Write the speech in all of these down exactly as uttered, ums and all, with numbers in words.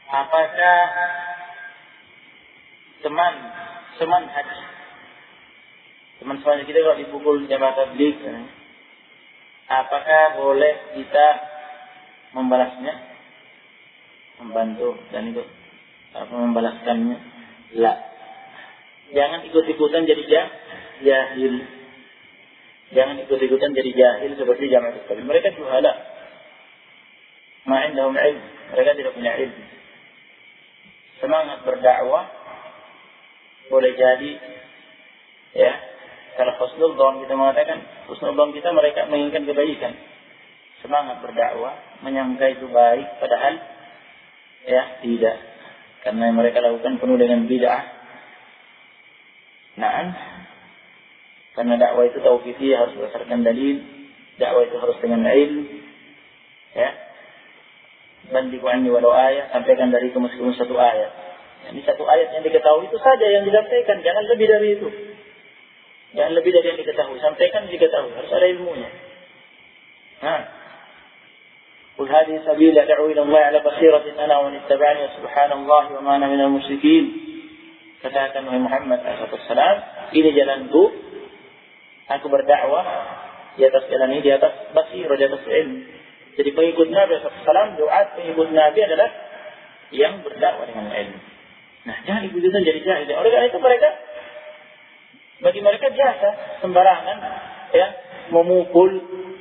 apakah teman teman haji teman semuanya kita kalau dipukul jamaah tabligh, apakah boleh kita membalasnya, membantu dan itu apa membalaskannya? La. Jangan ikut-ikutan jadi jahil. Jangan ikut-ikutan jadi jahil seperti jamaah tabligh. Mereka juhala. Ma'indahum ilm. Mereka tidak punya ilmu. Semangat berdakwah boleh jadi, ya, kalau husnul dzan kita mengatakan husnul dzan kita mereka menginginkan kebaikan. Semangat berdakwah menyangka itu baik, padahal ya tidak, karena mereka lakukan penuh dengan bid'ah. Nah, karena dakwah itu tauqifiyah, harus berdasarkan dalil. Dakwah itu harus dengan ilmu, ya. Bandiku anni walau ayat, sampaikan dari itu meskipun satu ayat. Ini satu ayat yang diketahui itu saja yang disampaikan, jangan lebih dari itu. Jangan lebih dari yang diketahui, sampaikan diketahui, harus ada ilmunya. Nah, qul hadhihi sabili ad'u ila Allah 'ala basiratin ana wa man ittaba'ani wa subhanallahi wa ma ana minal musyrikin. Katakan wahai Muhammad sallallahu alaihi wasallam, ini jalanku, aku berdakwah di atas jalan ini, di atas basirah, di atas ilmu. Jadi pengikut Nabi sallallahu alaihi wasallam, doa pengikut Nabi adalah yang berdakwah dengan ilmu. Nah, jangan ikutan jadi jahil. Oleh karena itu mereka, bagi mereka biasa sembarangan, ya, memukul,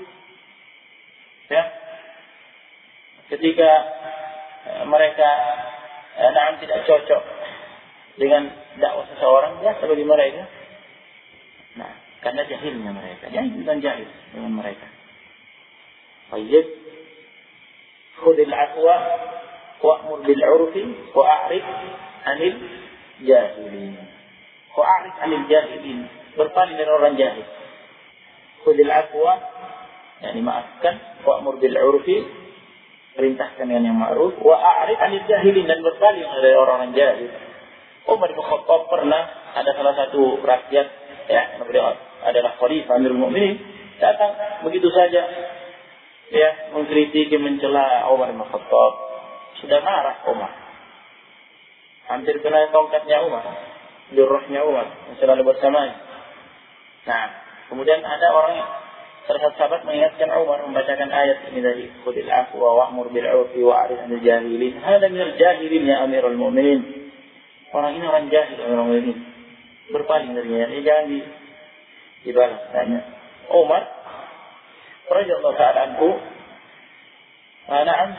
ya. Ketika eh, mereka eh, nah, tidak cocok dengan dakwah seseorang, biasa bagi mereka. Nah, karena jahilnya mereka, jangan ikutan jahil dengan mereka. Baik, khudil afwa wa'mur bil 'urfi wa'rid 'anil jahilin. Wa'rid 'anil jahilin, berpaling dari orang jahil. Khudil afwa, yakni maafkan, wa'mur bil 'urfi, perintahkan dengan yang ma'ruf, wa'rid 'anil jahilin, dan berpaling dari orang jahil. Umar bin Khattab pernah ada salah satu rakyat, ya, beliau adalah khalifah Amirul Mukminin, datang begitu saja, ya, mengkritiki, mencela Umar bin Khattab. Sudah marah Umar, hampir kena tongkatnya Umar, jurusnya Umar yang selalu bersamanya. Nah, kemudian ada orang, salah satu sahabat mengingatkan Umar, membacakan ayat ini dari khudil afwa wa'mur bil 'urfi wa'rid 'anil jahilin. Hada minal jahilin ya Amirul Mukminin. Orang ini orang jahil, orang ini berpaling darinya. Ini jangan di, dibalas. Tanya Umar radhiyallahu ta'ala anhu, na'am,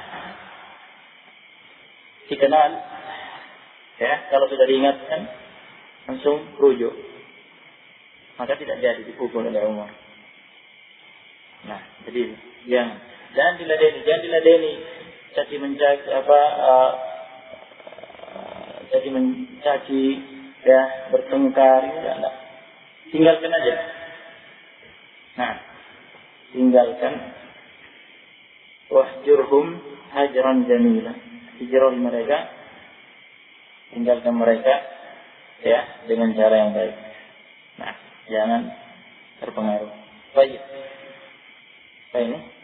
dikenal, ya, kalau sudah diingatkan langsung rujuk, maka tidak jadi dipukul oleh Umar. Nah, jadi jangan jangan diladeni, jangan diladeni, caci mencaci apa, uh, caci mencaci, ya, bertengkar, ya, enggak. Tinggalkan aja. Nah, tinggalkan. Wahjurhum hajran jamila. Hijrah mereka, tinggalkan mereka, ya, dengan cara yang baik. Nah, jangan terpengaruh. Baik. Baik ini.